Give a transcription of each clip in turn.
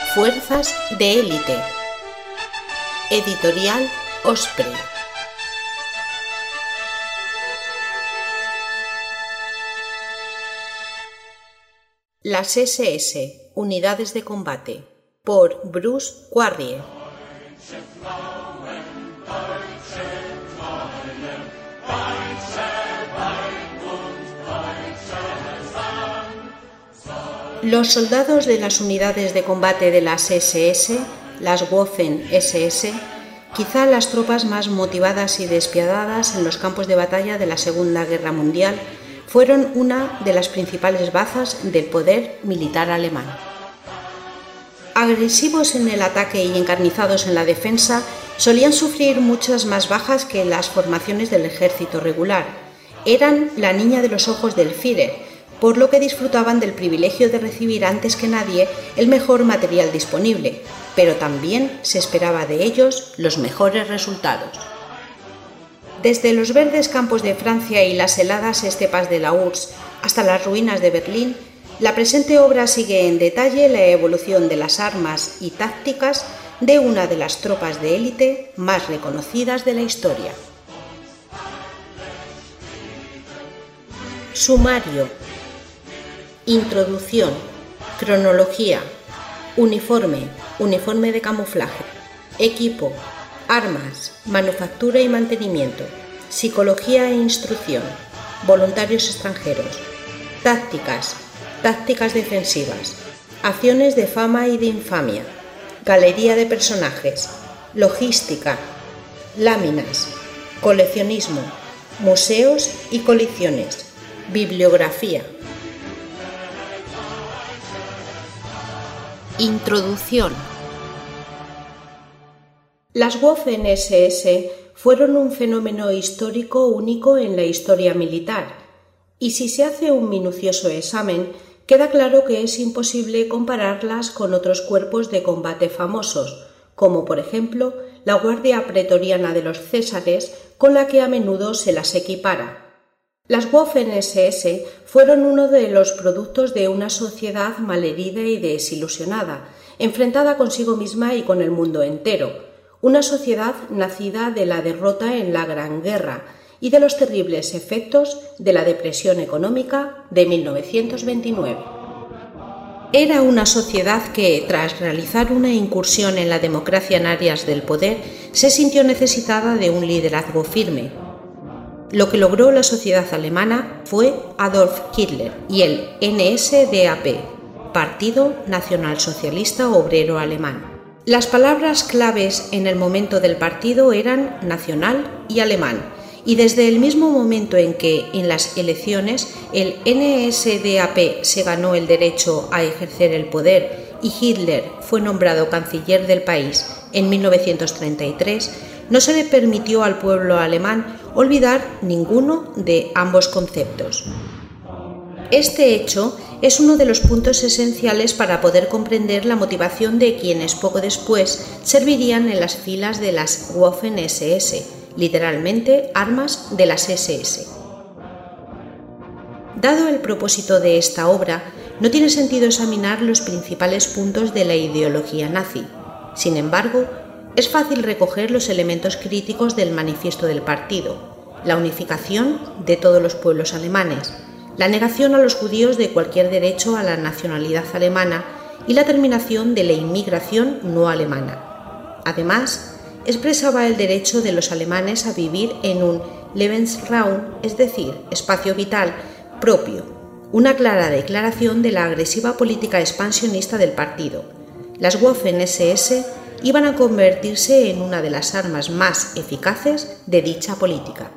Fuerzas de élite. Editorial Osprey. Las SS, Unidades de Combate, por Bruce Quarrie. Los soldados de las unidades de combate de las SS, las Waffen-SS, quizá las tropas más motivadas y despiadadas en los campos de batalla de la Segunda Guerra Mundial, fueron una de las principales bazas del poder militar alemán. Agresivos en el ataque y encarnizados en la defensa, solían sufrir muchas más bajas que las formaciones del ejército regular. Eran la niña de los ojos del Führer, por lo que disfrutaban del privilegio de recibir antes que nadie el mejor material disponible, pero también se esperaba de ellos los mejores resultados. Desde los verdes campos de Francia y las heladas estepas de la URSS hasta las ruinas de Berlín, la presente obra sigue en detalle la evolución de las armas y tácticas de una de las tropas de élite más reconocidas de la historia. Sumario. Introducción. Cronología. Uniforme. Uniforme de camuflaje. Equipo. Armas. Manufactura y mantenimiento. Psicología e instrucción. Voluntarios extranjeros. Tácticas. Tácticas defensivas. Acciones de fama y de infamia. Galería de personajes. Logística. Láminas. Coleccionismo. Museos y colecciones. Bibliografía. Introducción. Las Waffen-SS fueron un fenómeno histórico único en la historia militar, y si se hace un minucioso examen, queda claro que es imposible compararlas con otros cuerpos de combate famosos, como por ejemplo la Guardia Pretoriana de los Césares, con la que a menudo se las equipara. Las Waffen-SS fueron uno de los productos de una sociedad malherida y desilusionada, enfrentada consigo misma y con el mundo entero, una sociedad nacida de la derrota en la Gran Guerra y de los terribles efectos de la depresión económica de 1929. Era una sociedad que, tras realizar una incursión en la democracia en áreas del poder, se sintió necesitada de un liderazgo firme. Lo que logró la sociedad alemana fue Adolf Hitler y el NSDAP, Partido Nacionalsocialista Obrero Alemán. Las palabras claves en el momento del partido eran nacional y alemán, y desde el mismo momento en que, en las elecciones, el NSDAP se ganó el derecho a ejercer el poder y Hitler fue nombrado canciller del país en 1933, no se le permitió al pueblo alemán olvidar ninguno de ambos conceptos. Este hecho es uno de los puntos esenciales para poder comprender la motivación de quienes poco después servirían en las filas de las Waffen-SS, literalmente armas de las SS. Dado el propósito de esta obra, no tiene sentido examinar los principales puntos de la ideología nazi. Sin embargo, es fácil recoger los elementos críticos del manifiesto del partido: la unificación de todos los pueblos alemanes, la negación a los judíos de cualquier derecho a la nacionalidad alemana y la terminación de la inmigración no alemana. Además, expresaba el derecho de los alemanes a vivir en un Lebensraum, es decir, espacio vital propio, una clara declaración de la agresiva política expansionista del partido. Las Waffen-SS iban a convertirse en una de las armas más eficaces de dicha política.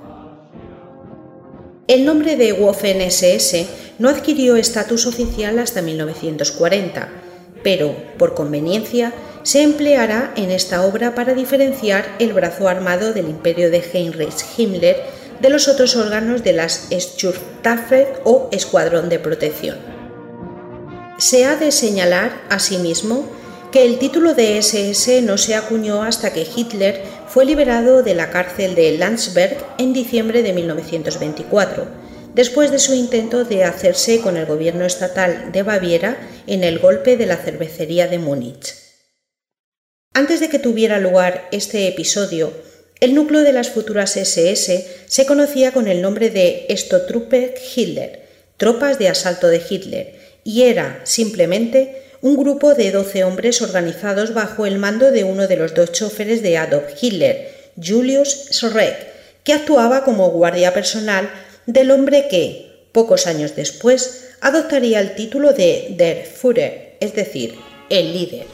El nombre de Waffen-SS no adquirió estatus oficial hasta 1940, pero, por conveniencia, se empleará en esta obra para diferenciar el brazo armado del imperio de Heinrich Himmler de los otros órganos de las Sturmwaffe o Escuadrón de Protección. Se ha de señalar, asimismo, que el título de SS no se acuñó hasta que Hitler fue liberado de la cárcel de Landsberg en diciembre de 1924, después de su intento de hacerse con el gobierno estatal de Baviera en el golpe de la cervecería de Múnich. Antes de que tuviera lugar este episodio, el núcleo de las futuras SS se conocía con el nombre de Sturmtruppe Hitler, tropas de asalto de Hitler, y era, simplemente, un grupo de 12 hombres organizados bajo el mando de uno de los dos choferes de Adolf Hitler, Julius Schreck, que actuaba como guardia personal del hombre que, pocos años después, adoptaría el título de Der Führer, es decir, el líder.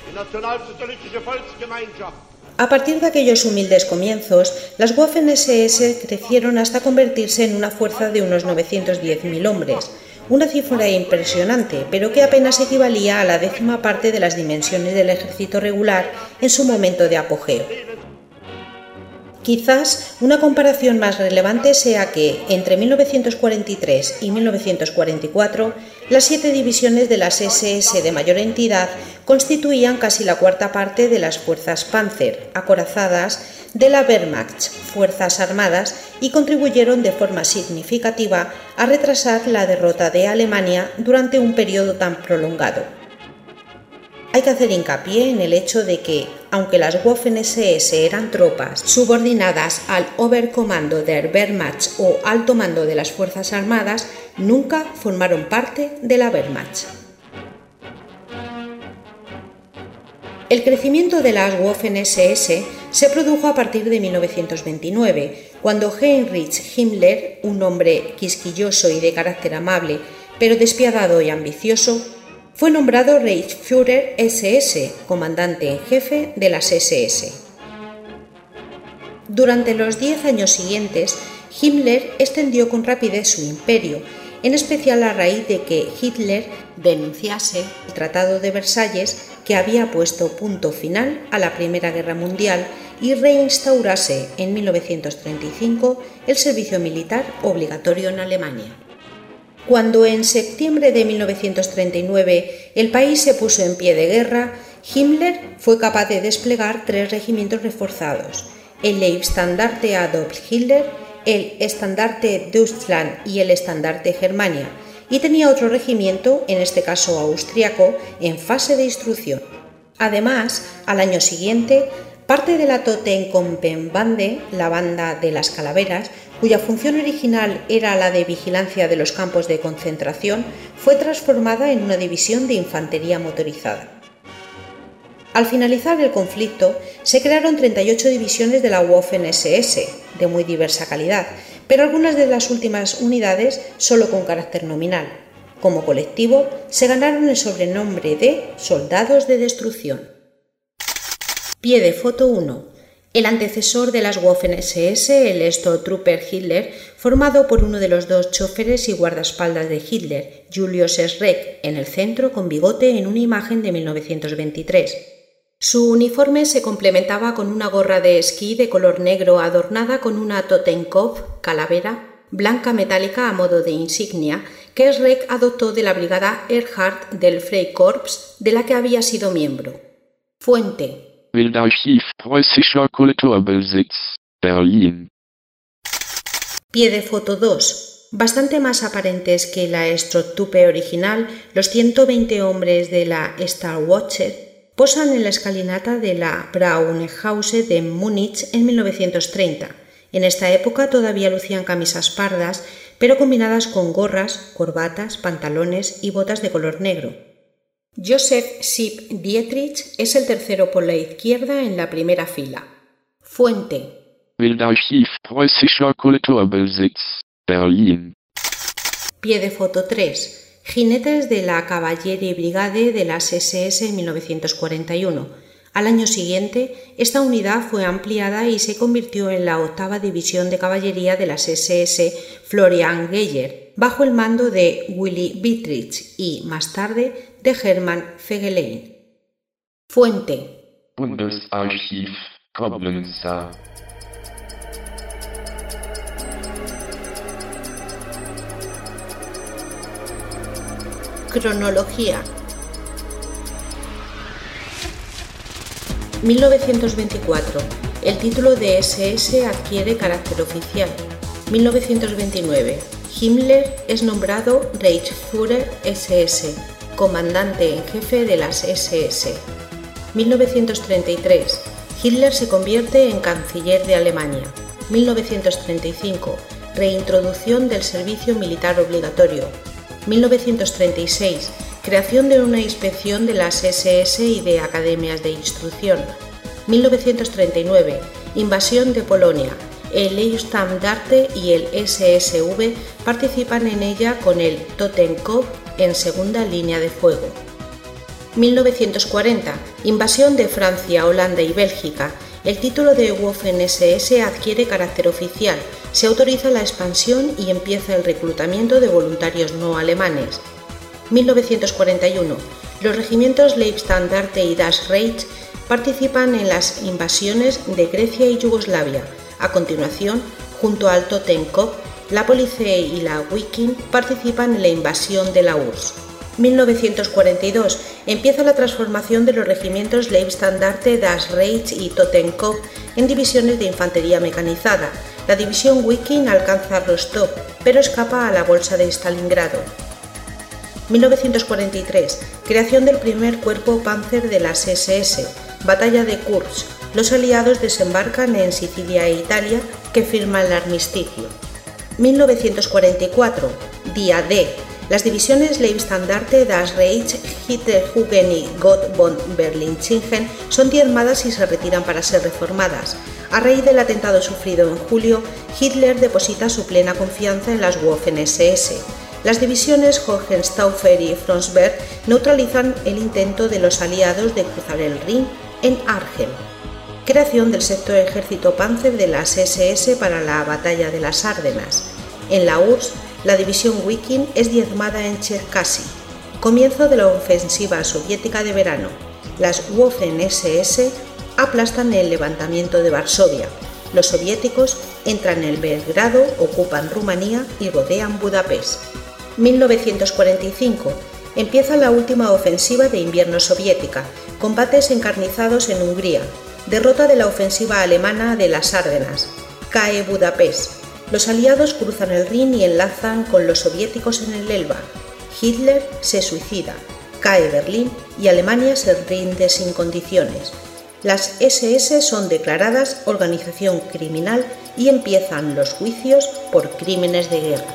A partir de aquellos humildes comienzos, las Waffen-SS crecieron hasta convertirse en una fuerza de unos 910.000 hombres, una cifra impresionante, pero que apenas equivalía a la 10ª parte de las dimensiones del ejército regular en su momento de apogeo. Quizás una comparación más relevante sea que, entre 1943 y 1944, las 7 divisiones de las SS de mayor entidad constituían casi la 1/4 parte de las fuerzas Panzer, acorazadas, de la Wehrmacht, Fuerzas Armadas, y contribuyeron de forma significativa a retrasar la derrota de Alemania durante un periodo tan prolongado. Hay que hacer hincapié en el hecho de que, aunque las Waffen-SS eran tropas subordinadas al Oberkommando der Wehrmacht o alto mando de las Fuerzas Armadas, nunca formaron parte de la Wehrmacht. El crecimiento de las Waffen-SS se produjo a partir de 1929, cuando Heinrich Himmler, un hombre quisquilloso y de carácter amable, pero despiadado y ambicioso, fue nombrado Reichsführer SS, comandante en jefe de las SS. Durante los 10 años siguientes, Himmler extendió con rapidez su imperio, en especial a raíz de que Hitler denunciase el Tratado de Versalles, que había puesto punto final a la Primera Guerra Mundial, y reinstaurase en 1935 el servicio militar obligatorio en Alemania. Cuando en septiembre de 1939 el país se puso en pie de guerra, Himmler fue capaz de desplegar 3 regimientos reforzados: el Leibstandarte Adolf Hitler, el Estandarte Deutschland y el Estandarte Germania, y tenía otro regimiento, en este caso austriaco, en fase de instrucción. Además, al año siguiente, parte de la Totenkopfbande, la banda de las calaveras, cuya función original era la de vigilancia de los campos de concentración, fue transformada en una división de infantería motorizada. Al finalizar el conflicto, se crearon 38 divisiones de la Waffen-SS, de muy diversa calidad, pero algunas de las últimas unidades solo con carácter nominal. Como colectivo, se ganaron el sobrenombre de soldados de destrucción. Pie de foto 1. El antecesor de las Waffen-SS, el Sturmtruppe Hitler, formado por uno de los 2 choferes y guardaespaldas de Hitler, Julius Schreck, en el centro con bigote en una imagen de 1923. Su uniforme se complementaba con una gorra de esquí de color negro adornada con una Totenkopf, calavera, blanca metálica a modo de insignia, que Schreck adoptó de la brigada Erhard del Freikorps, de la que había sido miembro. Fuente: Bildarchiv Preußischer Kulturbesitz, Berlin. Pie de foto 2. Bastante más aparentes que la Sturmtruppe original, los 120 hombres de la Stahlwache posan en la escalinata de la Braunerhause de Múnich en 1930. En esta época todavía lucían camisas pardas, pero combinadas con gorras, corbatas, pantalones y botas de color negro. Joseph Sipp Dietrich es el tercero por la izquierda en la primera fila. Fuente: Bildarchiv Preußischer Kulturbesitz, Berlin. Pie de foto 3. Jinetes de la Cavallerie Brigade de las SS en 1941. Al año siguiente, esta unidad fue ampliada y se convirtió en la 8ª División de Caballería de las SS Florian Geyer, bajo el mando de Willy Dietrich y, más tarde, de Hermann Fegelein. Fuente: Bundesarchiv, Koblenz. Cronología. 1924. El título de SS adquiere carácter oficial. 1929. Himmler es nombrado Reichsführer SS, comandante en jefe de las SS. 1933. Hitler se convierte en canciller de Alemania. 1935. Reintroducción del servicio militar obligatorio. 1936. Creación de una inspección de las SS y de academias de instrucción. 1939. Invasión de Polonia. El Leibstandarte y el SSV participan en ella con el Totenkopf en segunda línea de fuego. 1940. Invasión de Francia, Holanda y Bélgica. El título de Waffen-SS adquiere carácter oficial, se autoriza la expansión y empieza el reclutamiento de voluntarios no alemanes. 1941. Los regimientos Leibstandarte y Das Reich participan en las invasiones de Grecia y Yugoslavia. A continuación, junto al Totenkopf, la Polizei y la Wiking participan en la invasión de la URSS. 1942. Empieza la transformación de los regimientos Leibstandarte, Das Reich y Totenkopf en divisiones de infantería mecanizada. La división Wiking alcanza Rostov, pero escapa a la bolsa de Stalingrado. 1943. Creación del primer cuerpo Panzer de las SS. Batalla de Kursk. Los aliados desembarcan en Sicilia e Italia, que firman el armisticio. 1944. Día D. Las divisiones Leibstandarte, Das Reich, Hitlerjugend y Gott von Berlichingen son diezmadas y se retiran para ser reformadas. A raíz del atentado sufrido en julio, Hitler deposita su plena confianza en las Waffen-SS. Las divisiones Hohenstaufen y Fronsberg neutralizan el intento de los aliados de cruzar el Rin en Arnhem. Creación del sexto ejército Panzer de las SS para la batalla de las Ardenas. En la URSS, la división Wiking es diezmada en Cherkasy. Comienzo de la ofensiva soviética de verano. Las Waffen-SS aplastan el levantamiento de Varsovia. Los soviéticos entran en Belgrado, ocupan Rumanía y rodean Budapest. 1945. Empieza la última ofensiva de invierno soviética. Combates encarnizados en Hungría. Derrota de la ofensiva alemana de las Ardenas. Cae Budapest. Los aliados cruzan el Rin y enlazan con los soviéticos en el Elba. Hitler se suicida. Cae Berlín y Alemania se rinde sin condiciones. Las SS son declaradas organización criminal y empiezan los juicios por crímenes de guerra.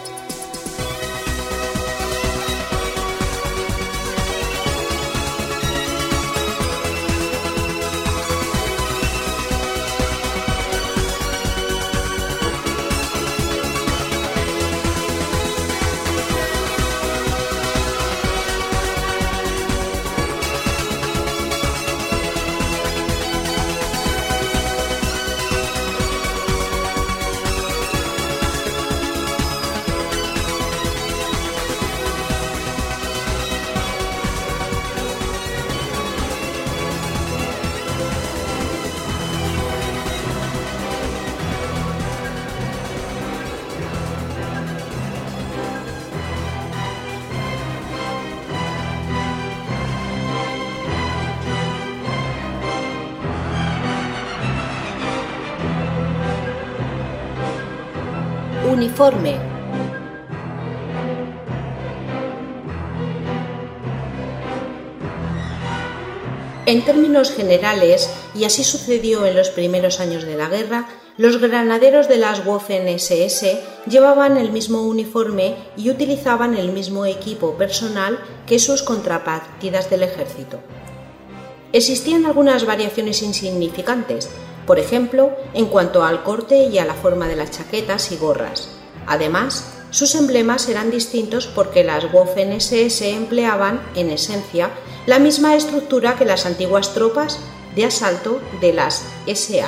Uniforme. En términos generales, y así sucedió en los primeros años de la guerra, los granaderos de las Waffen-SS llevaban el mismo uniforme y utilizaban el mismo equipo personal que sus contrapartidas del ejército. Existían algunas variaciones insignificantes, por ejemplo, en cuanto al corte y a la forma de las chaquetas y gorras. Además, sus emblemas eran distintos porque las Waffen-SS empleaban, en esencia, la misma estructura que las antiguas tropas de asalto de las SA.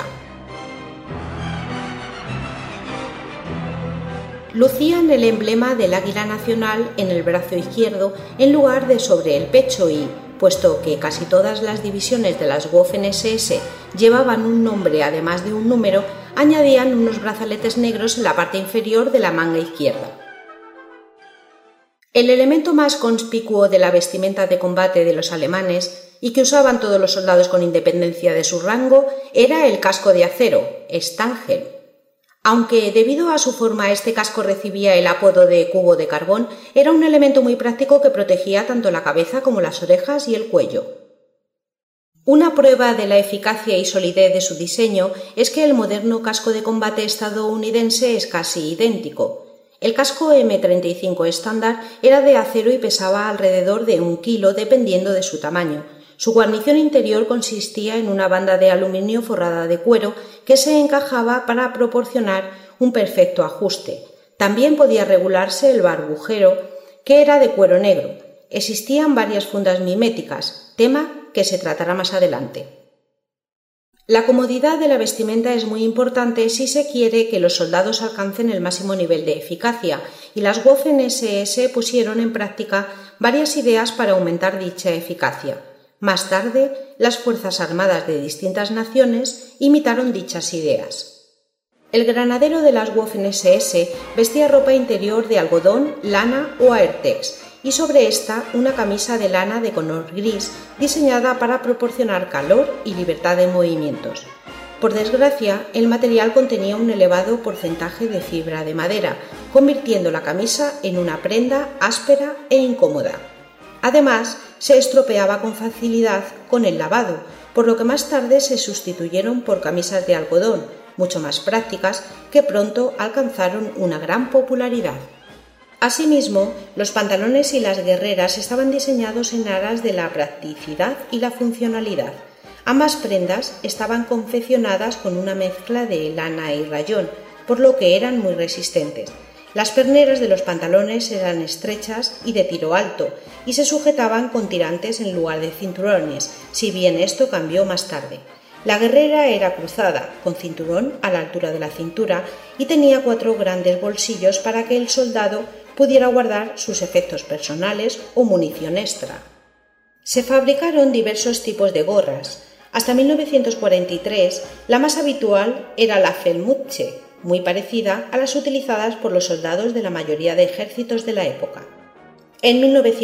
Lucían el emblema del águila nacional en el brazo izquierdo en lugar de sobre el pecho y, puesto que casi todas las divisiones de las Waffen-SS llevaban un nombre además de un número, añadían unos brazaletes negros en la parte inferior de la manga izquierda. El elemento más conspicuo de la vestimenta de combate de los alemanes, y que usaban todos los soldados con independencia de su rango, era el casco de acero, Stangen. Aunque debido a su forma este casco recibía el apodo de cubo de carbón, era un elemento muy práctico que protegía tanto la cabeza como las orejas y el cuello. Una prueba de la eficacia y solidez de su diseño es que el moderno casco de combate estadounidense es casi idéntico. El casco M35 estándar era de acero y pesaba alrededor de 1 kilo dependiendo de su tamaño. Su guarnición interior consistía en una banda de aluminio forrada de cuero que se encajaba para proporcionar un perfecto ajuste. También podía regularse el barbujero, que era de cuero negro. Existían varias fundas miméticas, tema que se tratará más adelante. La comodidad de la vestimenta es muy importante si se quiere que los soldados alcancen el máximo nivel de eficacia, y las Waffen-SS pusieron en práctica varias ideas para aumentar dicha eficacia. Más tarde, las Fuerzas Armadas de distintas naciones imitaron dichas ideas. El granadero de las Waffen-SS vestía ropa interior de algodón, lana o Aertex, y sobre esta una camisa de lana de color gris diseñada para proporcionar calor y libertad de movimientos. Por desgracia, el material contenía un elevado porcentaje de fibra de madera, convirtiendo la camisa en una prenda áspera e incómoda. Además, se estropeaba con facilidad con el lavado, por lo que más tarde se sustituyeron por camisas de algodón, mucho más prácticas, que pronto alcanzaron una gran popularidad. Asimismo, los pantalones y las guerreras estaban diseñados en aras de la practicidad y la funcionalidad. Ambas prendas estaban confeccionadas con una mezcla de lana y rayón, por lo que eran muy resistentes. Las perneras de los pantalones eran estrechas y de tiro alto, y se sujetaban con tirantes en lugar de cinturones, si bien esto cambió más tarde. La guerrera era cruzada, con cinturón a la altura de la cintura, y tenía 4 grandes bolsillos para que el soldado pudiera guardar sus efectos personales o munición extra. Se fabricaron diversos tipos de gorras. Hasta 1943, la más habitual era la Fellmütze, muy parecida a las utilizadas por los soldados de la mayoría de ejércitos de la época. En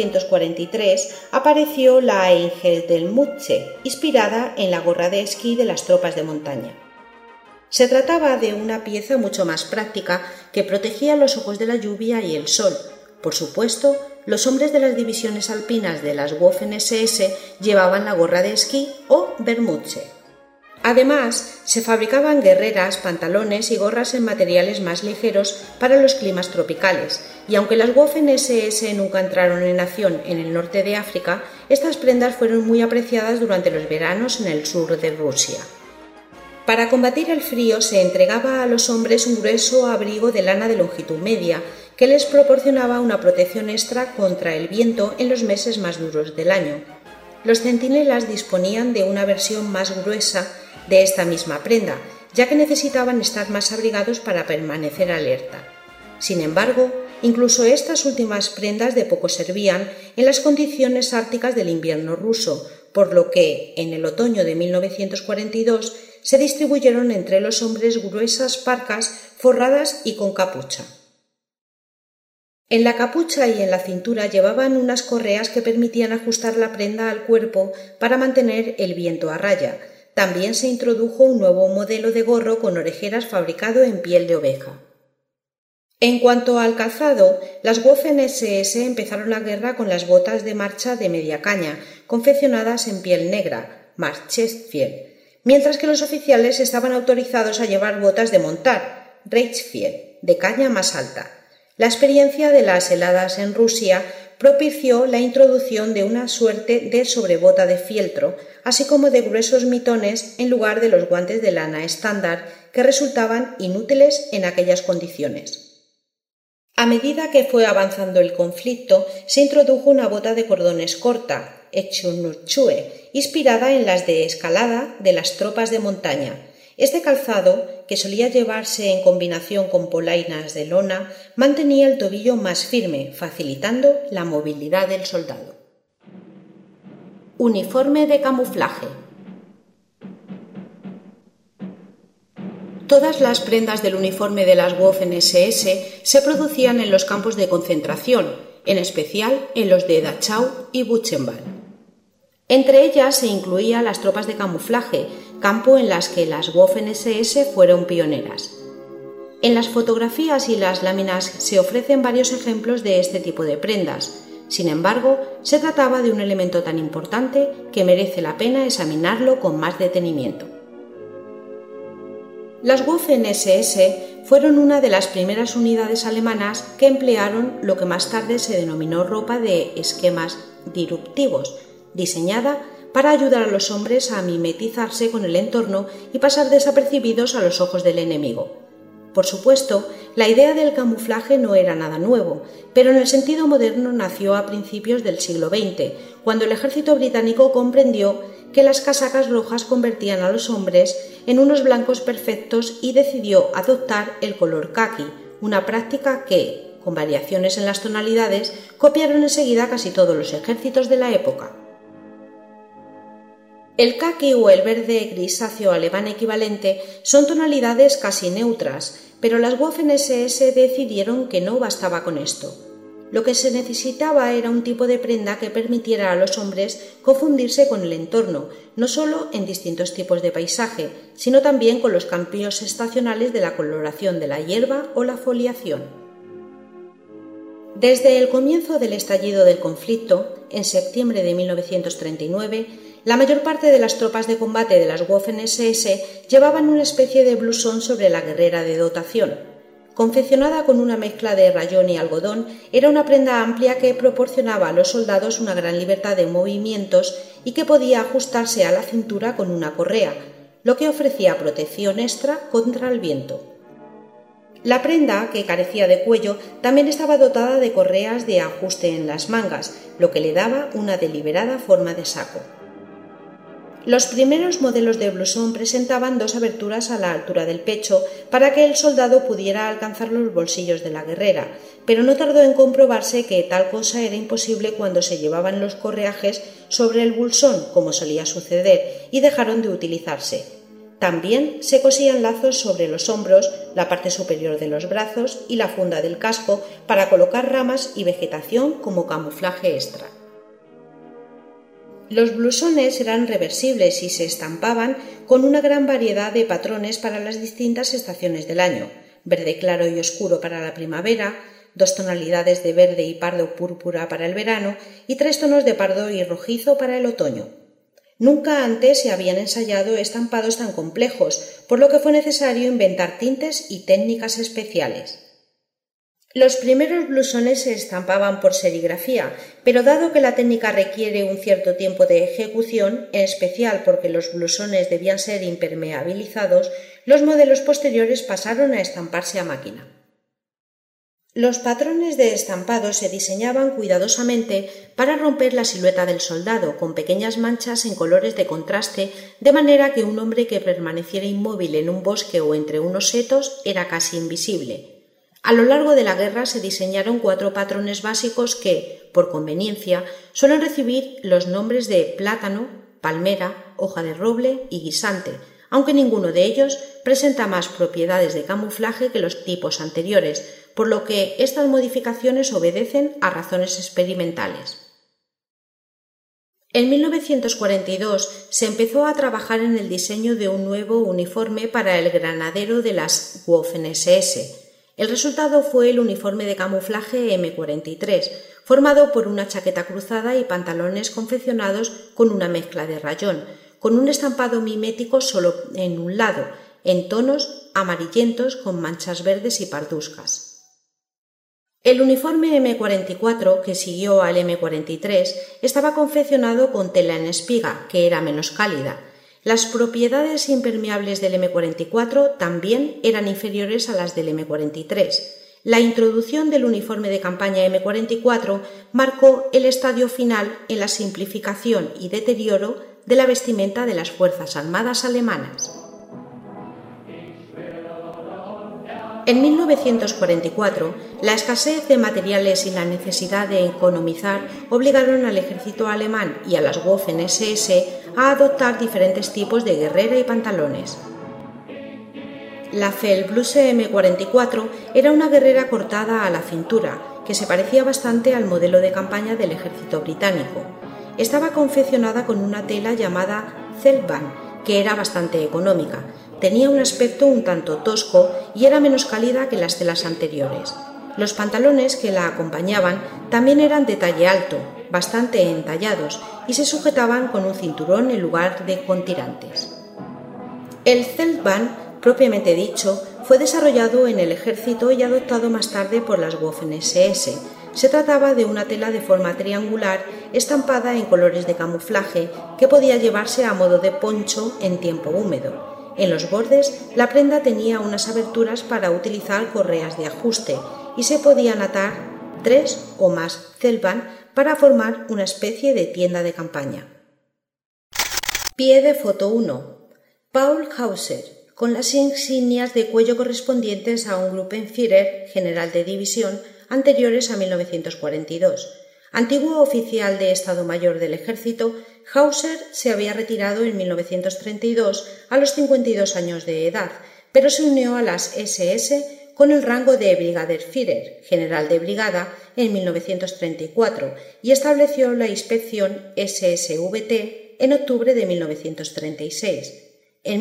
1943 apareció la Einheitsmütze, inspirada en la gorra de esquí de las tropas de montaña. Se trataba de una pieza mucho más práctica que protegía los ojos de la lluvia y el sol. Por supuesto, los hombres de las divisiones alpinas de las Waffen-SS llevaban la gorra de esquí o Bermütze. Además, se fabricaban guerreras, pantalones y gorras en materiales más ligeros para los climas tropicales, y aunque las Waffen-SS nunca entraron en acción en el norte de África, estas prendas fueron muy apreciadas durante los veranos en el sur de Rusia. Para combatir el frío se entregaba a los hombres un grueso abrigo de lana de longitud media, que les proporcionaba una protección extra contra el viento en los meses más duros del año. Los centinelas disponían de una versión más gruesa de esta misma prenda, ya que necesitaban estar más abrigados para permanecer alerta. Sin embargo, incluso estas últimas prendas de poco servían en las condiciones árticas del invierno ruso, por lo que, en el otoño de 1942, se distribuyeron entre los hombres gruesas parcas forradas y con capucha. En la capucha y en la cintura llevaban unas correas que permitían ajustar la prenda al cuerpo para mantener el viento a raya. También se introdujo un nuevo modelo de gorro con orejeras fabricado en piel de oveja. En cuanto al calzado, las Waffen-SS empezaron la guerra con las botas de marcha de media caña, confeccionadas en piel negra, Marschfell, mientras que los oficiales estaban autorizados a llevar botas de montar, Reichsfell, de caña más alta. La experiencia de las heladas en Rusia propició la introducción de una suerte de sobrebota de fieltro, así como de gruesos mitones en lugar de los guantes de lana estándar, que resultaban inútiles en aquellas condiciones. A medida que fue avanzando el conflicto, se introdujo una bota de cordones corta, Echunurchue, inspirada en las de escalada de las tropas de montaña. Este calzado, que solía llevarse en combinación con polainas de lona, mantenía el tobillo más firme, facilitando la movilidad del soldado. Uniforme de camuflaje. Todas las prendas del uniforme de las Waffen-SS se producían en los campos de concentración, en especial en los de Dachau y Buchenwald. Entre ellas se incluían las tropas de camuflaje, campo en las que las Waffen-SS fueron pioneras. En las fotografías y las láminas se ofrecen varios ejemplos de este tipo de prendas. Sin embargo, se trataba de un elemento tan importante que merece la pena examinarlo con más detenimiento. Las Waffen-SS fueron una de las primeras unidades alemanas que emplearon lo que más tarde se denominó ropa de esquemas disruptivos, diseñada para ayudar a los hombres a mimetizarse con el entorno y pasar desapercibidos a los ojos del enemigo. Por supuesto, la idea del camuflaje no era nada nuevo, pero en el sentido moderno nació a principios del siglo XX, cuando el ejército británico comprendió que las casacas rojas convertían a los hombres en unos blancos perfectos y decidió adoptar el color caqui, una práctica que, con variaciones en las tonalidades, copiaron enseguida casi todos los ejércitos de la época. El caqui o el verde grisáceo alemán equivalente son tonalidades casi neutras, pero las Waffen-SS decidieron que no bastaba con esto. Lo que se necesitaba era un tipo de prenda que permitiera a los hombres confundirse con el entorno, no solo en distintos tipos de paisaje, sino también con los cambios estacionales de la coloración de la hierba o la foliación. Desde el comienzo del estallido del conflicto, en septiembre de 1939, la mayor parte de las tropas de combate de las Waffen-SS llevaban una especie de blusón sobre la guerrera de dotación. Confeccionada con una mezcla de rayón y algodón, era una prenda amplia que proporcionaba a los soldados una gran libertad de movimientos y que podía ajustarse a la cintura con una correa, lo que ofrecía protección extra contra el viento. La prenda, que carecía de cuello, también estaba dotada de correas de ajuste en las mangas, lo que le daba una deliberada forma de saco. Los primeros modelos de blusón presentaban dos aberturas a la altura del pecho para que el soldado pudiera alcanzar los bolsillos de la guerrera, pero no tardó en comprobarse que tal cosa era imposible cuando se llevaban los correajes sobre el blusón, como solía suceder, y dejaron de utilizarse. También se cosían lazos sobre los hombros, la parte superior de los brazos y la funda del casco para colocar ramas y vegetación como camuflaje extra. Los blusones eran reversibles y se estampaban con una gran variedad de patrones para las distintas estaciones del año: verde claro y oscuro para la primavera, 2 tonalidades de verde y pardo púrpura para el verano y 3 tonos de pardo y rojizo para el otoño. Nunca antes se habían ensayado estampados tan complejos, por lo que fue necesario inventar tintes y técnicas especiales. Los primeros blusones se estampaban por serigrafía, pero dado que la técnica requiere un cierto tiempo de ejecución, en especial porque los blusones debían ser impermeabilizados, los modelos posteriores pasaron a estamparse a máquina. Los patrones de estampado se diseñaban cuidadosamente para romper la silueta del soldado, con pequeñas manchas en colores de contraste, de manera que un hombre que permaneciera inmóvil en un bosque o entre unos setos era casi invisible. A lo largo de la guerra se diseñaron 4 patrones básicos que, por conveniencia, suelen recibir los nombres de plátano, palmera, hoja de roble y guisante, aunque ninguno de ellos presenta más propiedades de camuflaje que los tipos anteriores, por lo que estas modificaciones obedecen a razones experimentales. En 1942 se empezó a trabajar en el diseño de un nuevo uniforme para el granadero de las Waffen-SS. El resultado fue el uniforme de camuflaje M43, formado por una chaqueta cruzada y pantalones confeccionados con una mezcla de rayón, con un estampado mimético solo en un lado, en tonos amarillentos con manchas verdes y parduzcas. El uniforme M44, que siguió al M43, estaba confeccionado con tela en espiga, que era menos cálida. Las propiedades impermeables del M44 también eran inferiores a las del M43. La introducción del uniforme de campaña M44 marcó el estadio final en la simplificación y deterioro de la vestimenta de las Fuerzas Armadas alemanas. En 1944, la escasez de materiales y la necesidad de economizar obligaron al ejército alemán y a las Waffen-SS a adoptar diferentes tipos de guerrera y pantalones. La Feldbluse M44 era una guerrera cortada a la cintura, que se parecía bastante al modelo de campaña del ejército británico. Estaba confeccionada con una tela llamada Zeltband, que era bastante económica. Tenía un aspecto un tanto tosco y era menos cálida que las telas anteriores. Los pantalones que la acompañaban también eran de talle alto, bastante entallados, y se sujetaban con un cinturón en lugar de con tirantes. El Feldband, propiamente dicho, fue desarrollado en el ejército y adoptado más tarde por las Waffen-SS. Se trataba de una tela de forma triangular estampada en colores de camuflaje que podía llevarse a modo de poncho en tiempo húmedo. En los bordes, la prenda tenía unas aberturas para utilizar correas de ajuste y se podían atar 3 o más Feldband para formar una especie de tienda de campaña. Pie de foto 1. Paul Hauser, con las insignias de cuello correspondientes a un Gruppenführer, general de división, anteriores a 1942. Antiguo oficial de Estado Mayor del Ejército, Hauser se había retirado en 1932 a los 52 años de edad, pero se unió a las SS con el rango de Brigadeführer, general de brigada, en 1934 y estableció la inspección SSVT en octubre de 1936. En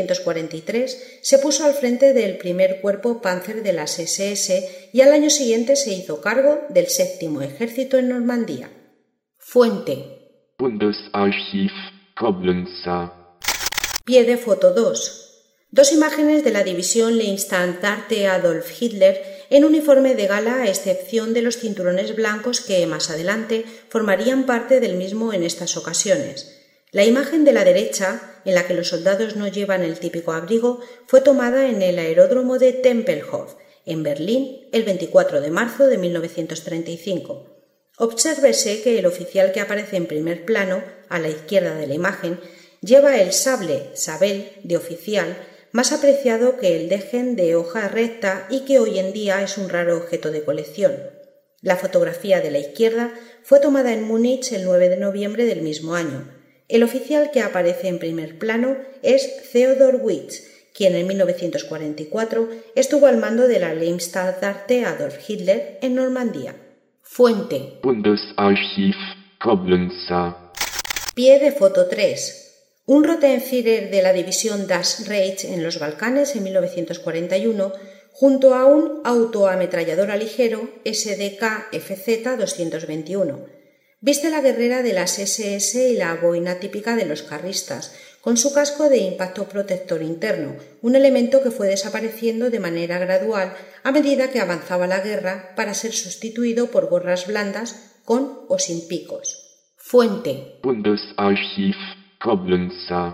1943 se puso al frente del primer cuerpo Panzer de las SS y al año siguiente se hizo cargo del 7º Ejército en Normandía. Fuente: Bundesarchiv, Koblenz. Pie de foto 2. Dos imágenes de la división Leibstandarte Adolf Hitler en uniforme de gala, a excepción de los cinturones blancos que más adelante formarían parte del mismo en estas ocasiones. La imagen de la derecha, en la que los soldados no llevan el típico abrigo, fue tomada en el aeródromo de Tempelhof, en Berlín, el 24 de marzo de 1935. Obsérvese que el oficial que aparece en primer plano, a la izquierda de la imagen, lleva el sable Sabel de oficial, más apreciado que el Degen de hoja recta y que hoy en día es un raro objeto de colección. La fotografía de la izquierda fue tomada en Múnich el 9 de noviembre del mismo año. El oficial que aparece en primer plano es Theodor Witz, quien en 1944 estuvo al mando de la Leibstandarte Adolf Hitler en Normandía. Fuente: Bundesarchiv, Koblenz. Pie de foto 3. Un Rotenführer de la división Das Reich en los Balcanes en 1941, junto a un autoametralladora ligero SDK FZ-221. Viste la guerrera de las SS y la boina típica de los carristas, con su casco de impacto protector interno, un elemento que fue desapareciendo de manera gradual a medida que avanzaba la guerra para ser sustituido por gorras blandas con o sin picos. Fuente: Bundesarchiv, Koblenz.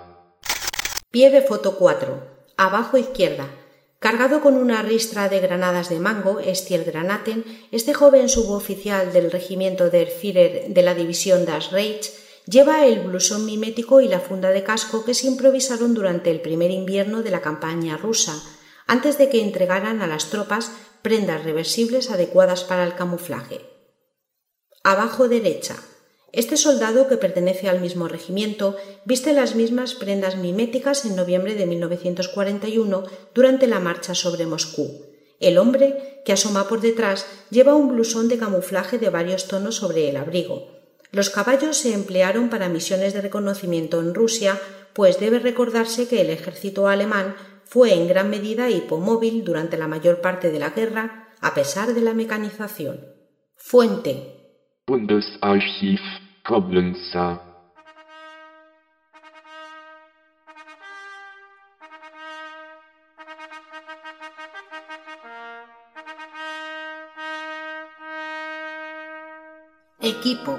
Pie de foto 4. Abajo izquierda. Cargado con una ristra de granadas de mango, Stielgranaten, este joven suboficial del regimiento der Führer de la división Das Reich lleva el blusón mimético y la funda de casco que se improvisaron durante el primer invierno de la campaña rusa, antes de que entregaran a las tropas prendas reversibles adecuadas para el camuflaje. Abajo derecha. Este soldado, que pertenece al mismo regimiento, viste las mismas prendas miméticas en noviembre de 1941 durante la marcha sobre Moscú. El hombre, que asoma por detrás, lleva un blusón de camuflaje de varios tonos sobre el abrigo. Los caballos se emplearon para misiones de reconocimiento en Rusia, pues debe recordarse que el ejército alemán fue en gran medida hipomóvil durante la mayor parte de la guerra, a pesar de la mecanización. Fuente: Bundesarchiv, Koblenz. Equipo.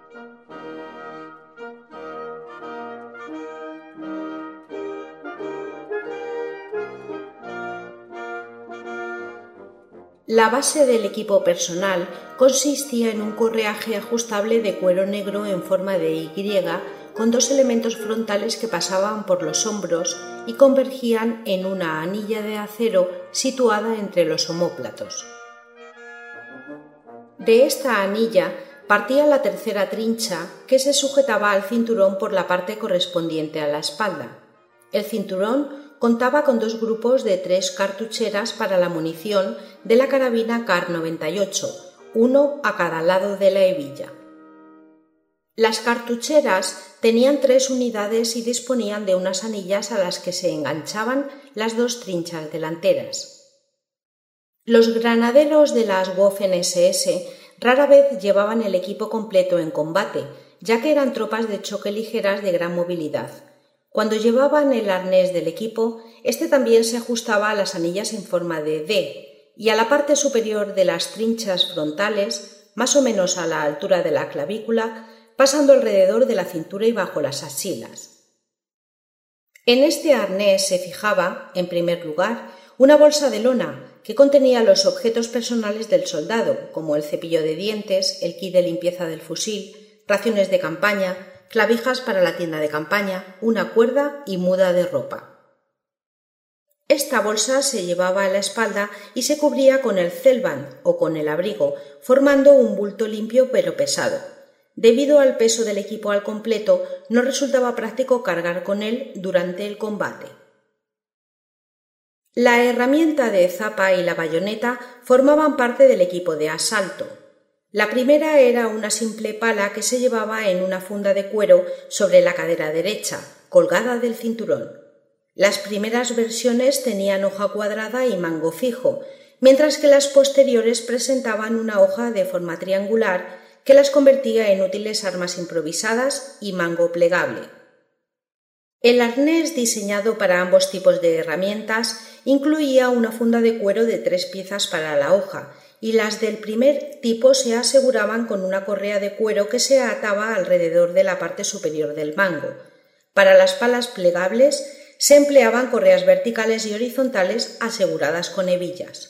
La base del equipo personal consistía en un correaje ajustable de cuero negro en forma de Y, con dos elementos frontales que pasaban por los hombros y convergían en una anilla de acero situada entre los omóplatos. De esta anilla partía la tercera trincha, que se sujetaba al cinturón por la parte correspondiente a la espalda. El cinturón contaba con dos grupos de 3 cartucheras para la munición de la carabina Kar 98, uno a cada lado de la hebilla. Las cartucheras tenían 3 unidades y disponían de unas anillas a las que se enganchaban las 2 trinchas delanteras. Los granaderos de las Waffen-SS rara vez llevaban el equipo completo en combate, ya que eran tropas de choque ligeras de gran movilidad. Cuando llevaban el arnés del equipo, este también se ajustaba a las anillas en forma de D y a la parte superior de las trinchas frontales, más o menos a la altura de la clavícula, pasando alrededor de la cintura y bajo las axilas. En este arnés se fijaba, en primer lugar, una bolsa de lona que contenía los objetos personales del soldado, como el cepillo de dientes, el kit de limpieza del fusil, raciones de campaña, clavijas para la tienda de campaña, una cuerda y muda de ropa. Esta bolsa se llevaba a la espalda y se cubría con el Zellband o con el abrigo, formando un bulto limpio pero pesado. Debido al peso del equipo al completo, no resultaba práctico cargar con él durante el combate. La herramienta de zapa y la bayoneta formaban parte del equipo de asalto. La primera era una simple pala que se llevaba en una funda de cuero sobre la cadera derecha, colgada del cinturón. Las primeras versiones tenían hoja cuadrada y mango fijo, mientras que las posteriores presentaban una hoja de forma triangular que las convertía en útiles armas improvisadas y mango plegable. El arnés diseñado para ambos tipos de herramientas incluía una funda de cuero de 3 piezas para la hoja, y las del primer tipo se aseguraban con una correa de cuero que se ataba alrededor de la parte superior del mango. Para las palas plegables se empleaban correas verticales y horizontales aseguradas con hebillas.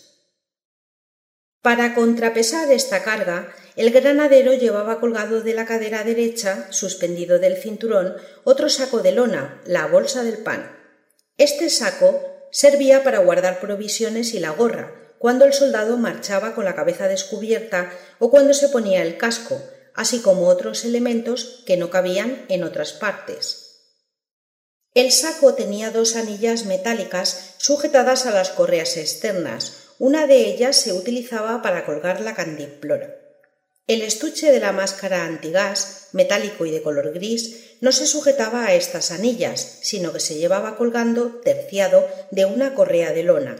Para contrapesar esta carga, el granadero llevaba colgado de la cadera derecha, suspendido del cinturón, otro saco de lona, la bolsa del pan. Este saco servía para guardar provisiones y la gorra, cuando el soldado marchaba con la cabeza descubierta o cuando se ponía el casco, así como otros elementos que no cabían en otras partes. El saco tenía 2 anillas metálicas sujetadas a las correas externas. Una de ellas se utilizaba para colgar la cantimplora. El estuche de la máscara antigás, metálico y de color gris, no se sujetaba a estas anillas, sino que se llevaba colgando terciado de una correa de lona.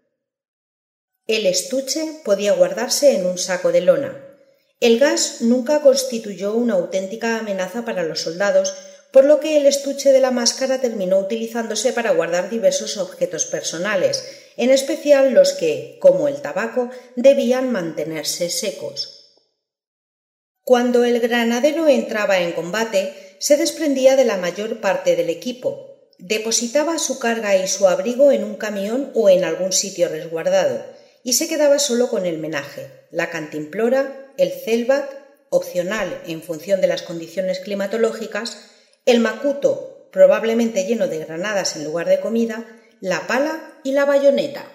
El estuche podía guardarse en un saco de lona. El gas nunca constituyó una auténtica amenaza para los soldados, por lo que el estuche de la máscara terminó utilizándose para guardar diversos objetos personales, en especial los que, como el tabaco, debían mantenerse secos. Cuando el granadero entraba en combate, se desprendía de la mayor parte del equipo, depositaba su carga y su abrigo en un camión o en algún sitio resguardado, y se quedaba solo con el menaje, la cantimplora, el Zellband, opcional en función de las condiciones climatológicas, el macuto, probablemente lleno de granadas en lugar de comida, la pala y la bayoneta.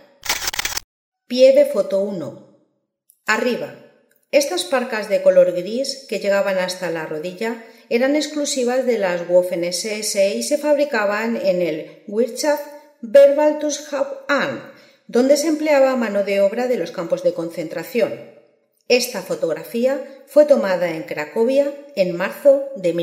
Pie de foto 1. Arriba. Estas parcas de color gris, que llegaban hasta la rodilla, eran exclusivas de las Waffen-SS y se fabricaban en el Wirtschaft Verwaltungshauptamt, donde se empleaba mano de obra de los campos de concentración. Esta fotografía fue tomada en Cracovia en marzo de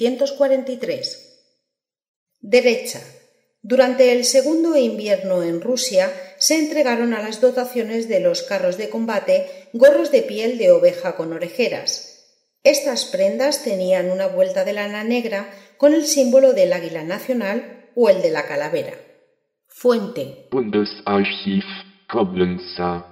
1943. Derecha. Durante el segundo invierno en Rusia se entregaron a las dotaciones de los carros de combate gorros de piel de oveja con orejeras. Estas prendas tenían una vuelta de lana negra con el símbolo del águila nacional o el de la calavera. Fuente. Bundesarchiv, Koblenz.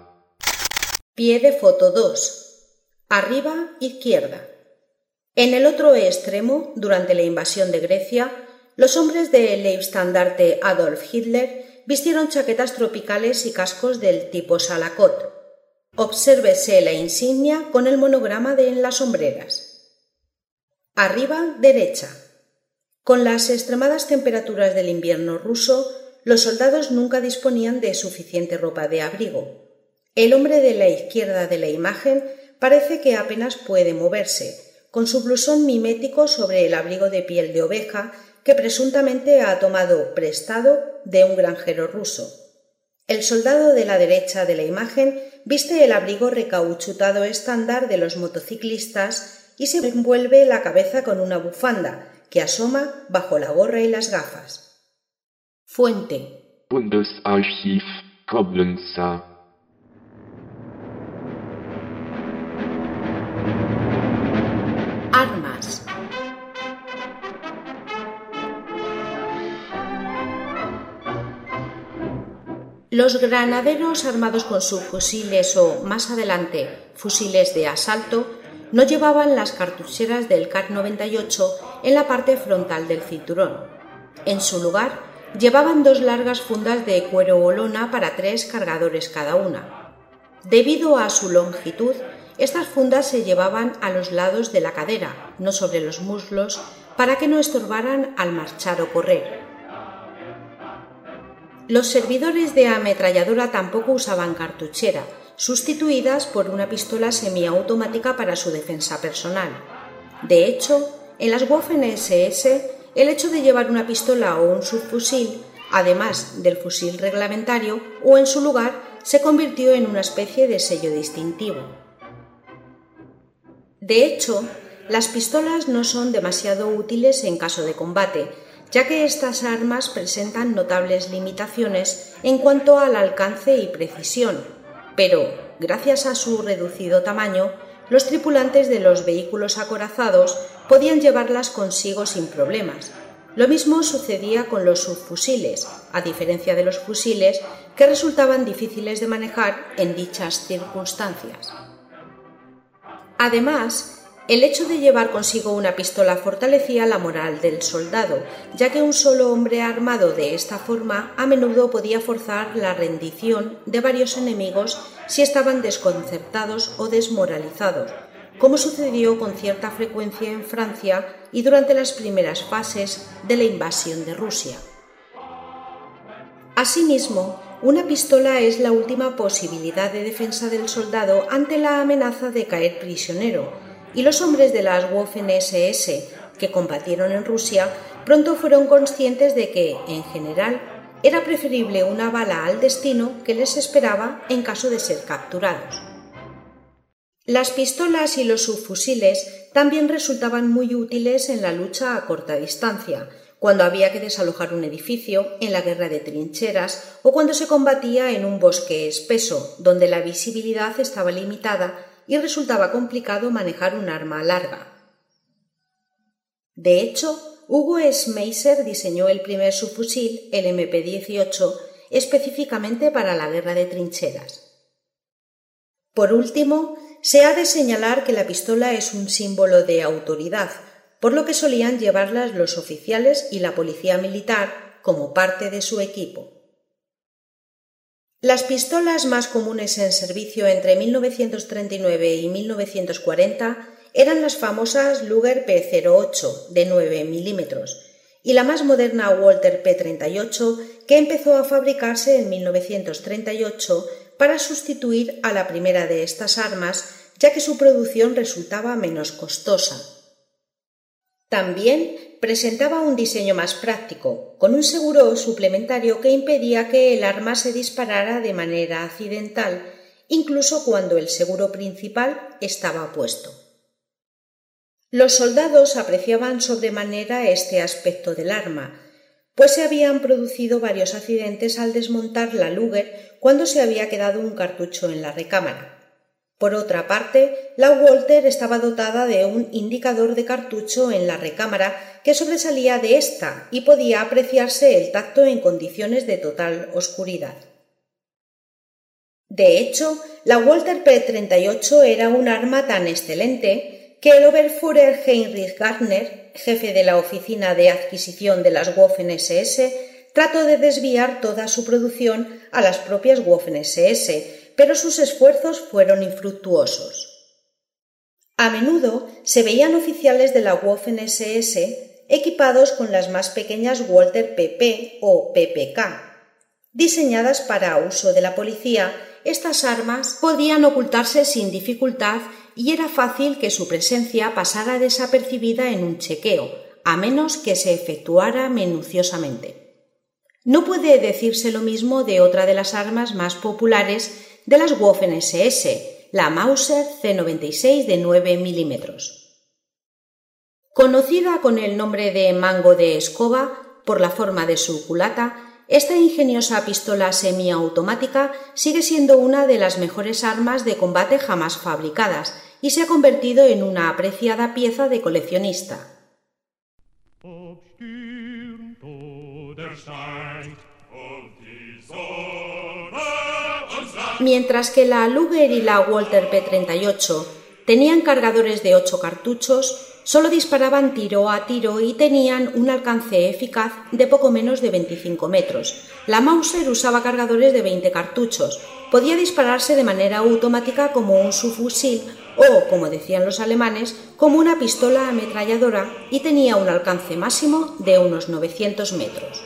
Pie de foto 2. Arriba, izquierda. En el otro extremo, durante la invasión de Grecia, los hombres del Leibstandarte Adolf Hitler vistieron chaquetas tropicales y cascos del tipo Salakot. Obsérvese la insignia con el monograma en las hombreras. Arriba, derecha. Con las extremadas temperaturas del invierno ruso, los soldados nunca disponían de suficiente ropa de abrigo. El hombre de la izquierda de la imagen parece que apenas puede moverse, con su blusón mimético sobre el abrigo de piel de oveja que presuntamente ha tomado prestado de un granjero ruso. El soldado de la derecha de la imagen viste el abrigo recauchutado estándar de los motociclistas y se envuelve la cabeza con una bufanda que asoma bajo la gorra y las gafas. Fuente. Bundesarchiv, Koblenz. Los granaderos armados con subfusiles o, más adelante, fusiles de asalto, no llevaban las cartucheras del Kar 98 en la parte frontal del cinturón. En su lugar, llevaban 2 largas fundas de cuero o lona para 3 cargadores cada una. Debido a su longitud, estas fundas se llevaban a los lados de la cadera, no sobre los muslos, para que no estorbaran al marchar o correr. Los servidores de ametralladora tampoco usaban cartuchera, sustituidas por una pistola semiautomática para su defensa personal. De hecho, en las Waffen-SS, el hecho de llevar una pistola o un subfusil, además del fusil reglamentario, o en su lugar, se convirtió en una especie de sello distintivo. De hecho, las pistolas no son demasiado útiles en caso de combate, ya que estas armas presentan notables limitaciones en cuanto al alcance y precisión, pero, gracias a su reducido tamaño, los tripulantes de los vehículos acorazados podían llevarlas consigo sin problemas. Lo mismo sucedía con los subfusiles, a diferencia de los fusiles, que resultaban difíciles de manejar en dichas circunstancias. Además, el hecho de llevar consigo una pistola fortalecía la moral del soldado, ya que un solo hombre armado de esta forma a menudo podía forzar la rendición de varios enemigos si estaban desconcertados o desmoralizados, como sucedió con cierta frecuencia en Francia y durante las primeras fases de la invasión de Rusia. Asimismo, una pistola es la última posibilidad de defensa del soldado ante la amenaza de caer prisionero, y los hombres de las Waffen-SS que combatieron en Rusia pronto fueron conscientes de que, en general, era preferible una bala al destino que les esperaba en caso de ser capturados. Las pistolas y los subfusiles también resultaban muy útiles en la lucha a corta distancia, cuando había que desalojar un edificio, en la guerra de trincheras o cuando se combatía en un bosque espeso, donde la visibilidad estaba limitada y resultaba complicado manejar un arma larga. De hecho, Hugo Schmeisser diseñó el primer subfusil, el MP-18, específicamente para la guerra de trincheras. Por último, se ha de señalar que la pistola es un símbolo de autoridad, por lo que solían llevarlas los oficiales y la policía militar como parte de su equipo. Las pistolas más comunes en servicio entre 1939 y 1940 eran las famosas Luger P08 de 9 mm y la más moderna Walther P38, que empezó a fabricarse en 1938 para sustituir a la primera de estas armas, ya que su producción resultaba menos costosa. También presentaba un diseño más práctico, con un seguro suplementario que impedía que el arma se disparara de manera accidental, incluso cuando el seguro principal estaba puesto. Los soldados apreciaban sobremanera este aspecto del arma, pues se habían producido varios accidentes al desmontar la Luger cuando se había quedado un cartucho en la recámara. Por otra parte, la Walther estaba dotada de un indicador de cartucho en la recámara que sobresalía de ésta y podía apreciarse el tacto en condiciones de total oscuridad. De hecho, la Walther P38 era un arma tan excelente que el Oberführer Heinrich Gardner, jefe de la oficina de adquisición de las Waffen-SS, trató de desviar toda su producción a las propias Waffen-SS, pero sus esfuerzos fueron infructuosos. A menudo se veían oficiales de la Waffen-SS equipados con las más pequeñas Walther PP o PPK. Diseñadas para uso de la policía, estas armas podían ocultarse sin dificultad y era fácil que su presencia pasara desapercibida en un chequeo, a menos que se efectuara minuciosamente. No puede decirse lo mismo de otra de las armas más populares de las Waffen-SS, la Mauser C96 de 9 mm. Conocida con el nombre de mango de escoba por la forma de su culata, esta ingeniosa pistola semiautomática sigue siendo una de las mejores armas de combate jamás fabricadas y se ha convertido en una apreciada pieza de coleccionista. Der Stein, die Sonne Mientras que la Luger y la Walter P38 tenían cargadores de 8 cartuchos, solo disparaban tiro a tiro y tenían un alcance eficaz de poco menos de 25 metros. La Mauser usaba cargadores de 20 cartuchos, podía dispararse de manera automática como un subfusil o, como decían los alemanes, como una pistola ametralladora y tenía un alcance máximo de unos 900 metros.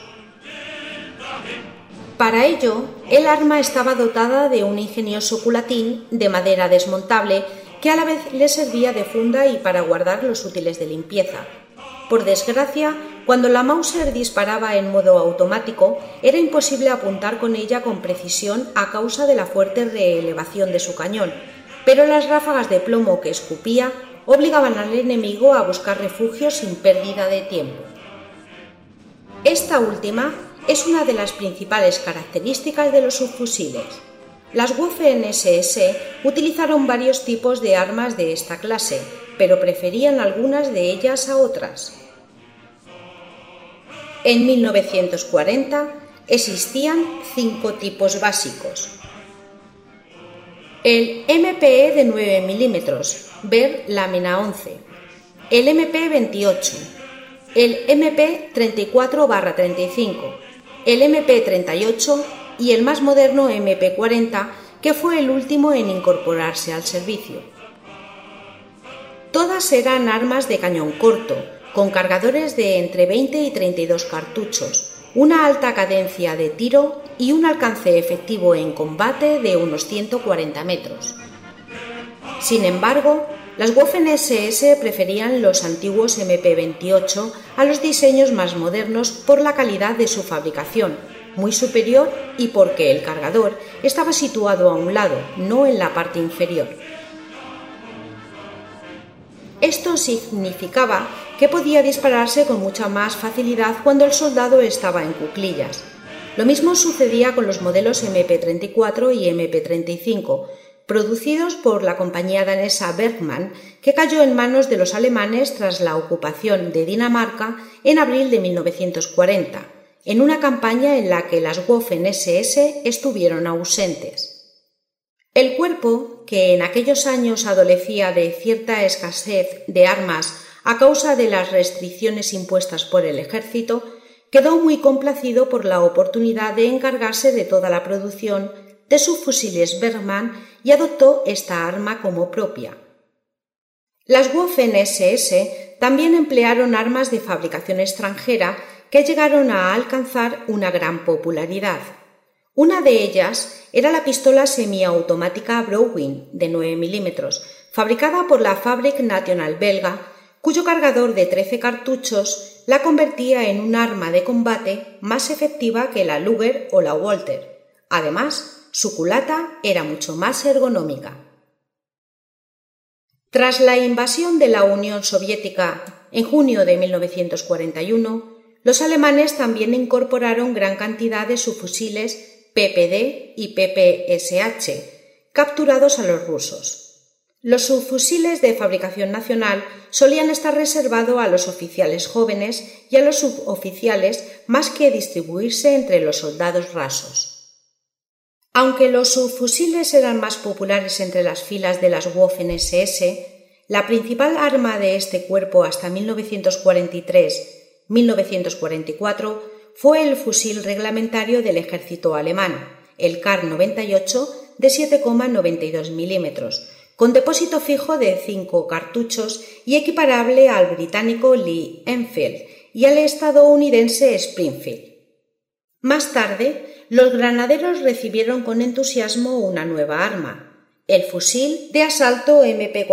Para ello, el arma estaba dotada de un ingenioso culatín de madera desmontable que a la vez le servía de funda y para guardar los útiles de limpieza. Por desgracia, cuando la Mauser disparaba en modo automático, era imposible apuntar con ella con precisión a causa de la fuerte reelevación de su cañón, pero las ráfagas de plomo que escupía obligaban al enemigo a buscar refugio sin pérdida de tiempo. Esta última es una de las principales características de los subfusiles. Las Waffen-SS utilizaron varios tipos de armas de esta clase, pero preferían algunas de ellas a otras. En 1940 existían 5 tipos básicos. El MPE de 9 mm, ver lámina 11, el MP28, el MP34/35, el MP38 y el más moderno MP40, que fue el último en incorporarse al servicio. Todas eran armas de cañón corto, con cargadores de entre 20 y 32 cartuchos, una alta cadencia de tiro y un alcance efectivo en combate de unos 140 metros. Sin embargo, las Waffen-SS preferían los antiguos MP28 a los diseños más modernos por la calidad de su fabricación, muy superior, y porque el cargador estaba situado a un lado, no en la parte inferior. Esto significaba que podía dispararse con mucha más facilidad cuando el soldado estaba en cuclillas. Lo mismo sucedía con los modelos MP34 y MP35, producidos por la compañía danesa Bergmann, que cayó en manos de los alemanes tras la ocupación de Dinamarca en abril de 1940, en una campaña en la que las Waffen-SS estuvieron ausentes. El cuerpo, que en aquellos años adolecía de cierta escasez de armas a causa de las restricciones impuestas por el ejército, quedó muy complacido por la oportunidad de encargarse de toda la producción de subfusiles Bergmann y adoptó esta arma como propia. Las Waffen-SS también emplearon armas de fabricación extranjera que llegaron a alcanzar una gran popularidad. Una de ellas era la pistola semiautomática Browning de 9 mm, fabricada por la Fabrique Nationale belga, cuyo cargador de 13 cartuchos la convertía en un arma de combate más efectiva que la Luger o la Walter. Además, su culata era mucho más ergonómica. Tras la invasión de la Unión Soviética en junio de 1941, los alemanes también incorporaron gran cantidad de subfusiles PPD y PPSH, capturados a los rusos. Los subfusiles de fabricación nacional solían estar reservados a los oficiales jóvenes y a los suboficiales más que distribuirse entre los soldados rasos. Aunque los subfusiles eran más populares entre las filas de las Waffen-SS, la principal arma de este cuerpo hasta 1943-1944 fue el fusil reglamentario del ejército alemán, el Kar 98 de 7,92 mm, con depósito fijo de 5 cartuchos y equiparable al británico Lee Enfield y al estadounidense Springfield. Más tarde, los granaderos recibieron con entusiasmo una nueva arma, el fusil de asalto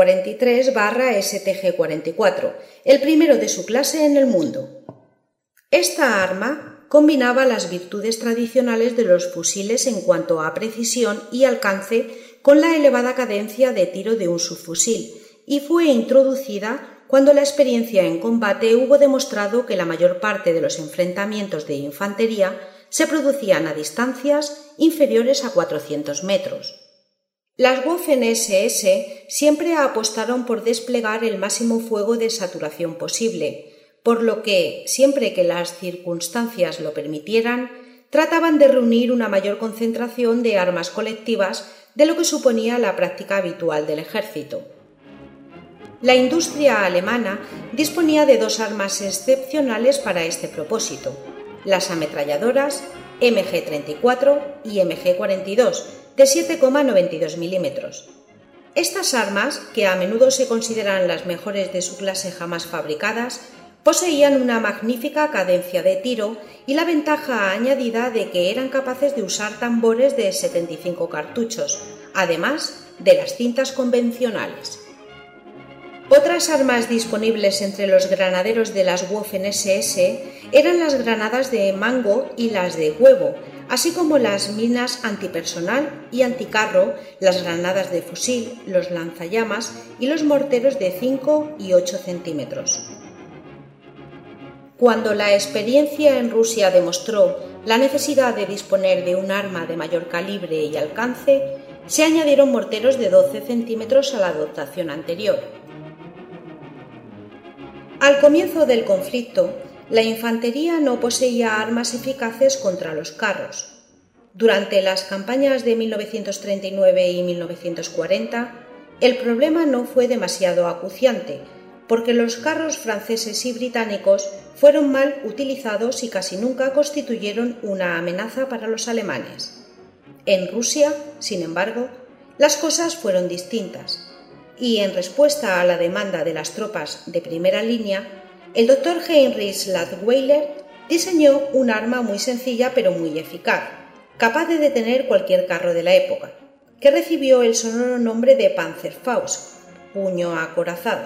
MP43/STG-44, el primero de su clase en el mundo. Esta arma combinaba las virtudes tradicionales de los fusiles en cuanto a precisión y alcance con la elevada cadencia de tiro de un subfusil, y fue introducida cuando la experiencia en combate hubo demostrado que la mayor parte de los enfrentamientos de infantería se producían a distancias inferiores a 400 metros. Las Waffen-SS siempre apostaron por desplegar el máximo fuego de saturación posible, por lo que, siempre que las circunstancias lo permitieran, trataban de reunir una mayor concentración de armas colectivas de lo que suponía la práctica habitual del ejército. La industria alemana disponía de dos armas excepcionales para este propósito: las ametralladoras MG-34 y MG-42 de 7,92 milímetros. Estas armas, que a menudo se consideran las mejores de su clase jamás fabricadas, poseían una magnífica cadencia de tiro y la ventaja añadida de que eran capaces de usar tambores de 75 cartuchos, además de las cintas convencionales. Otras armas disponibles entre los granaderos de las Waffen-SS eran las granadas de mango y las de huevo, así como las minas antipersonal y anticarro, las granadas de fusil, los lanzallamas y los morteros de 5 y 8 centímetros. Cuando la experiencia en Rusia demostró la necesidad de disponer de un arma de mayor calibre y alcance, se añadieron morteros de 12 centímetros a la dotación anterior. Al comienzo del conflicto, la infantería no poseía armas eficaces contra los carros. Durante las campañas de 1939 y 1940, el problema no fue demasiado acuciante, porque los carros franceses y británicos fueron mal utilizados y casi nunca constituyeron una amenaza para los alemanes. En Rusia, sin embargo, las cosas fueron distintas, y en respuesta a la demanda de las tropas de primera línea, el Dr. Heinrich Ladweiler diseñó un arma muy sencilla pero muy eficaz, capaz de detener cualquier carro de la época, que recibió el sonoro nombre de Panzerfaust, puño acorazado.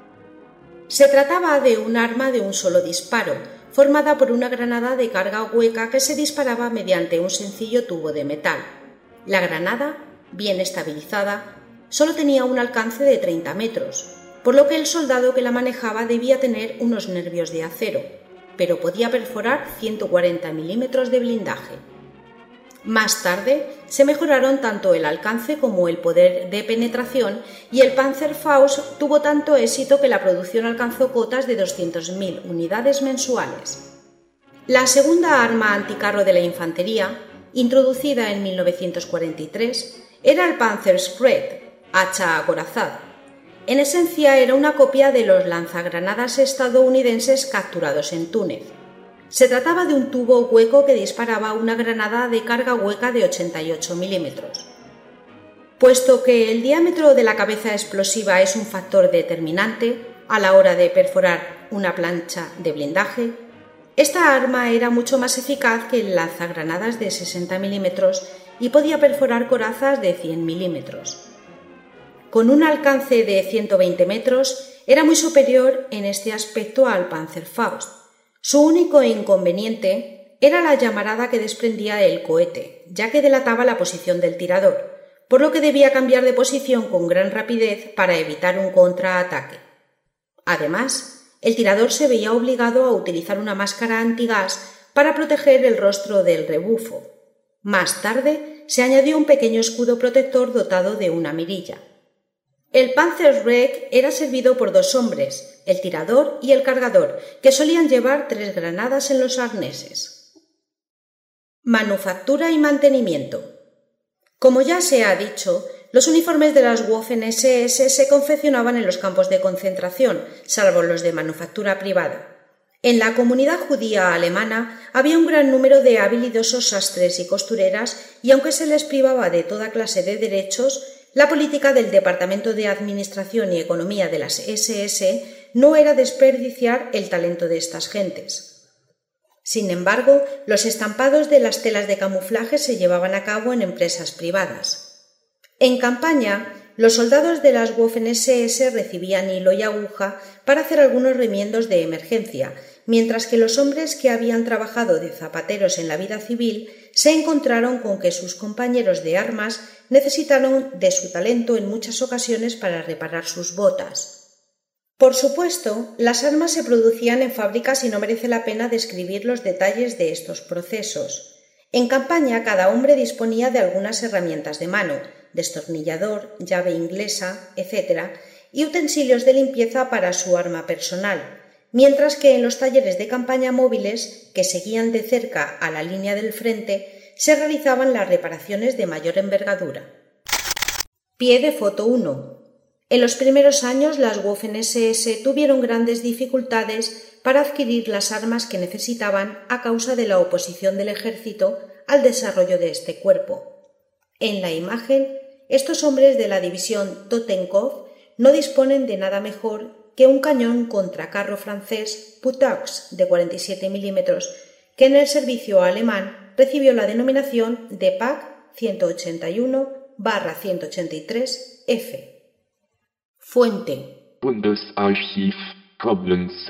Se trataba de un arma de un solo disparo, formada por una granada de carga hueca que se disparaba mediante un sencillo tubo de metal. La granada, bien estabilizada, solo tenía un alcance de 30 metros, por lo que el soldado que la manejaba debía tener unos nervios de acero, pero podía perforar 140 milímetros de blindaje. Más tarde se mejoraron tanto el alcance como el poder de penetración y el Panzerfaust tuvo tanto éxito que la producción alcanzó cotas de 200.000 unidades mensuales. La segunda arma anticarro de la infantería, introducida en 1943, era el Panzerschrott, hacha acorazada. En esencia era una copia de los lanzagranadas estadounidenses capturados en Túnez. Se trataba de un tubo hueco que disparaba una granada de carga hueca de 88 milímetros. Puesto que el diámetro de la cabeza explosiva es un factor determinante a la hora de perforar una plancha de blindaje, esta arma era mucho más eficaz que el lanzagranadas de 60 milímetros y podía perforar corazas de 100 milímetros. Con un alcance de 120 metros, era muy superior en este aspecto al Panzerfaust. Su único inconveniente era la llamarada que desprendía el cohete, ya que delataba la posición del tirador, por lo que debía cambiar de posición con gran rapidez para evitar un contraataque. Además, el tirador se veía obligado a utilizar una máscara antigas para proteger el rostro del rebufo. Más tarde, se añadió un pequeño escudo protector dotado de una mirilla. El Panzerschreck era servido por dos hombres, el tirador y el cargador, que solían llevar 3 granadas en los arneses. Manufactura y mantenimiento. Como ya se ha dicho, los uniformes de las Waffen-SS se confeccionaban en los campos de concentración, salvo los de manufactura privada. En la comunidad judía alemana había un gran número de habilidosos sastres y costureras, y aunque se les privaba de toda clase de derechos, la política del Departamento de Administración y Economía de las SS no era desperdiciar el talento de estas gentes. Sin embargo, los estampados de las telas de camuflaje se llevaban a cabo en empresas privadas. En campaña, los soldados de las Waffen-SS recibían hilo y aguja para hacer algunos remiendos de emergencia, mientras que los hombres que habían trabajado de zapateros en la vida civil se encontraron con que sus compañeros de armas necesitaron de su talento en muchas ocasiones para reparar sus botas. Por supuesto, las armas se producían en fábricas y no merece la pena describir los detalles de estos procesos. En campaña, cada hombre disponía de algunas herramientas de mano, destornillador, llave inglesa, etc., y utensilios de limpieza para su arma personal, mientras que en los talleres de campaña móviles, que seguían de cerca a la línea del frente, se realizaban las reparaciones de mayor envergadura. Pie de foto 1. En los primeros años las Waffen-SS tuvieron grandes dificultades para adquirir las armas que necesitaban a causa de la oposición del ejército al desarrollo de este cuerpo. En la imagen, estos hombres de la división Totenkopf no disponen de nada mejor que un cañón contracarro francés Putaux de 47 mm, que en el servicio alemán recibió la denominación de PAC 181/183F. Fuente: Bundesarchiv, Koblenz.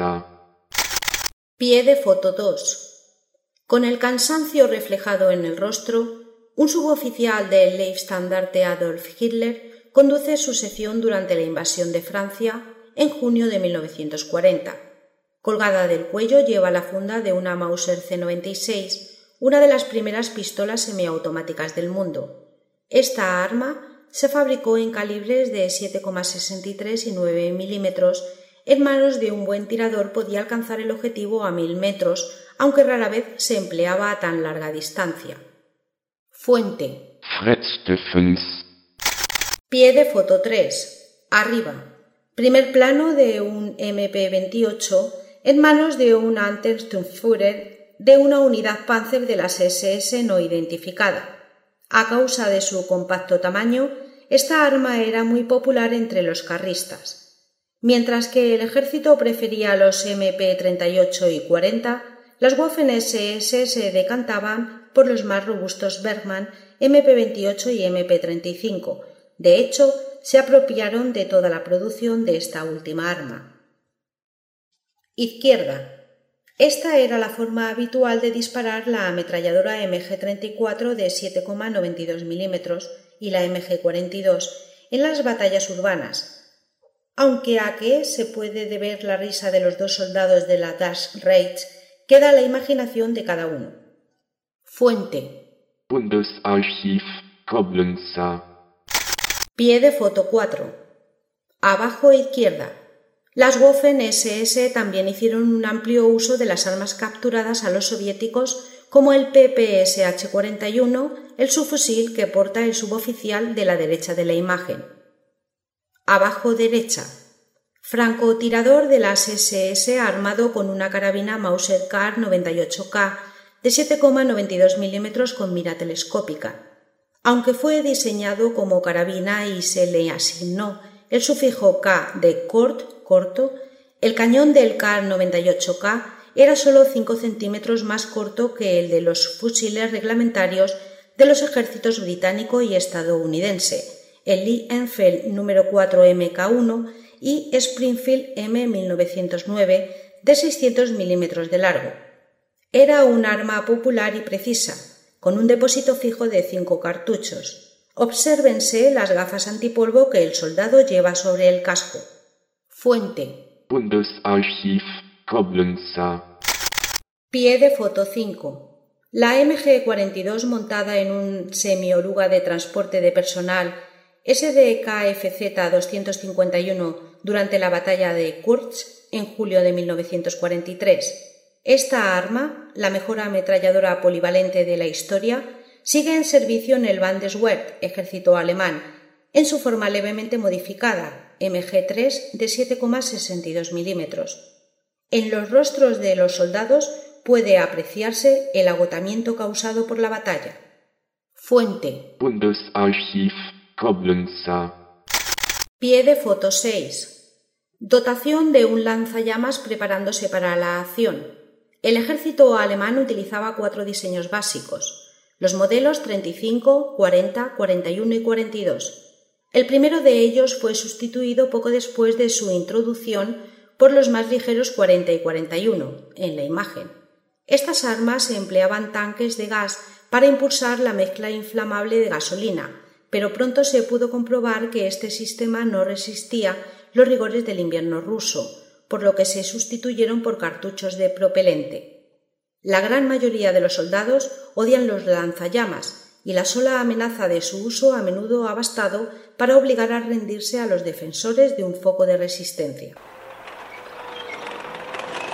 Pie de foto 2. Con el cansancio reflejado en el rostro, un suboficial del Leibstandarte Adolf Hitler conduce su sección durante la invasión de Francia en junio de 1940. Colgada del cuello lleva la funda de una Mauser C96, una de las primeras pistolas semiautomáticas del mundo. Esta arma se fabricó en calibres de 7,63 y 9 milímetros. En manos de un buen tirador podía alcanzar el objetivo a 1000 metros, aunque rara vez se empleaba a tan larga distancia. Fuente: Fred Stephens. Pie de foto 3. Arriba. Primer plano de un MP-28 en manos de un Untersturmführer de una unidad Panzer de las SS no identificada. A causa de su compacto tamaño, esta arma era muy popular entre los carristas. Mientras que el ejército prefería los MP-38 y 40, las Waffen-SS se decantaban por los más robustos Bergmann, MP-28 y MP-35. De hecho, se apropiaron de toda la producción de esta última arma. Izquierda. Esta era la forma habitual de disparar la ametralladora MG-34 de 7,92 mm y la MG-42 en las batallas urbanas, aunque a qué se puede deber la risa de los dos soldados de la Das Reich queda a la imaginación de cada uno. Fuente: Bundesarchiv, Koblenz. Pie de foto 4. Abajo izquierda. Las Waffen-SS también hicieron un amplio uso de las armas capturadas a los soviéticos, como el PPSH-41, el subfusil que porta el suboficial de la derecha de la imagen. Abajo derecha. Francotirador de las SS armado con una carabina Mauser Kar 98K de 7,92 mm con mira telescópica. Aunque fue diseñado como carabina y se le asignó el sufijo K de corto, el cañón del Kar 98K era solo 5 centímetros más corto que el de los fusiles reglamentarios de los ejércitos británico y estadounidense, el Lee Enfield número 4 MK1 y Springfield M1909 de 600 milímetros de largo. Era un arma popular y precisa, con un depósito fijo de 5 cartuchos. Obsérvense las gafas antipolvo que el soldado lleva sobre el casco. Fuente: Bundesarchiv, Koblenz. Pie de foto 5. La MG-42 montada en un semioruga de transporte de personal SDKFZ-251 durante la batalla de Kursk en julio de 1943. Esta arma, la mejor ametralladora polivalente de la historia, sigue en servicio en el Bundeswehr, ejército alemán, en su forma levemente modificada, MG3 de 7,62 mm. En los rostros de los soldados puede apreciarse el agotamiento causado por la batalla. Fuente: Bundesarchiv, Koblenz. Pie de foto 6. Dotación de un lanzallamas preparándose para la acción. El ejército alemán utilizaba 4 diseños básicos: los modelos 35, 40, 41 y 42. El primero de ellos fue sustituido poco después de su introducción por los más ligeros 40 y 41, en la imagen. Estas armas empleaban tanques de gas para impulsar la mezcla inflamable de gasolina, pero pronto se pudo comprobar que este sistema no resistía los rigores del invierno ruso, por lo que se sustituyeron por cartuchos de propelente. La gran mayoría de los soldados odian los lanzallamas y la sola amenaza de su uso a menudo ha bastado para obligar a rendirse a los defensores de un foco de resistencia.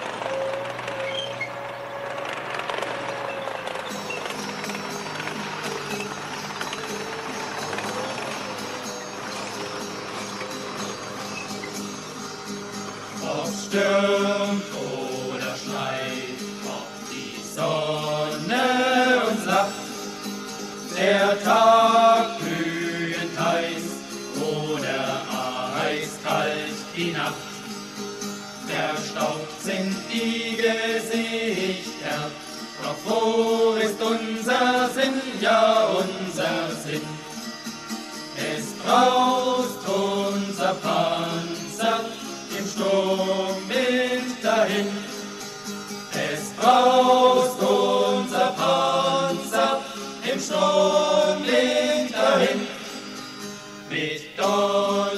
stürmt oder schneit, ob die Sonne uns lacht, der Tag glühend heiß oder eiskalt die Nacht. Verstaubt sind die Gesichter, doch wo ist unser Sinn, ja unser Sinn? Es braust unser Panzer im Sturmwind dahin. Es braust unser Panzer im Sturmwind dahin. Mit donnerndem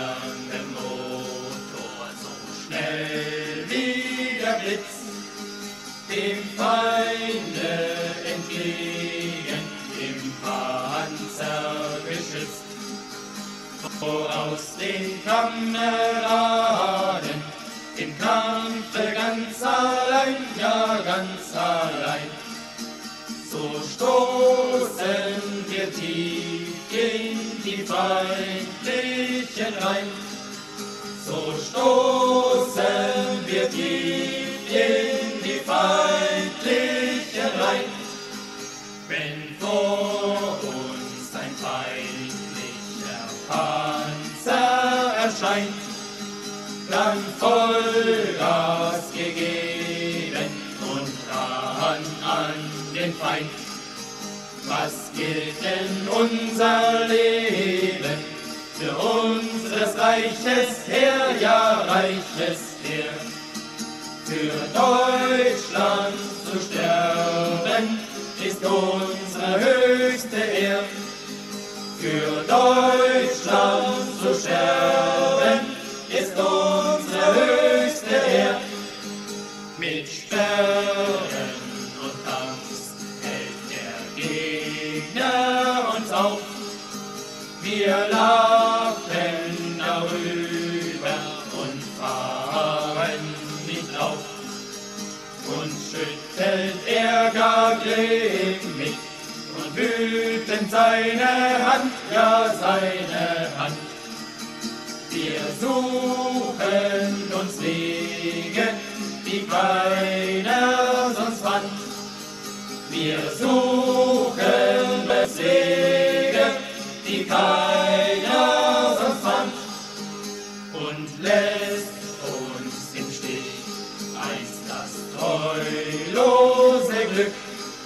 Motor so schnell wie der Blitz dem Feinde entgegen im Panzergeschütz. Voraus den Kameraden, im Kampfe ganz allein, ja ganz allein. So stoßen wir tief in die feindlichen Reihen. So stoßen wir tief in die feindlichen Reihen. Wenn vor uns ein feindlicher Panzer erscheint, dann Vollgas gegeben und ran an den Feind. Was gilt denn unser Leben für unseres Reiches Heer, ja Reiches Heer? Für Deutschland zu sterben ist unsere höchste Ehr. Für Deutschland zu sterben ist unsere höchste Ehr. Mit Sperren und Tanks hält der Gegner uns auf. Wir lachen darüber und fahren nicht auf. Uns schüttelt er gar grimmig und wütend seine Hand, ja seine Hand. Wir suchen uns Wege, die keiner sonst fand. Wir suchen uns Wege, die keiner sonst fand. Und lässt uns im Stich einst das treulose Glück.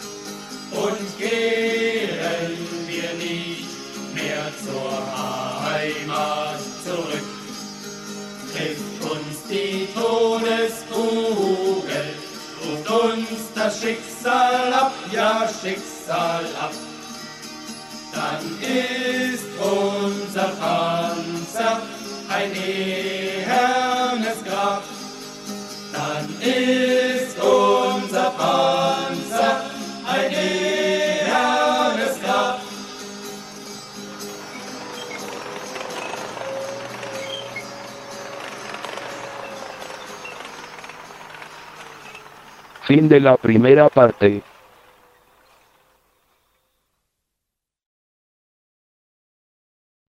Und kehren wir nicht mehr zur Heimat zurück. Trifft uns die Todeskugel, ruft uns das Schicksal ab, ja Schicksal ab. Dann ist unser Panzer ein ehernes Grab. Dann ist unser Panzer ein ehernes Grab. Fin de la primera parte.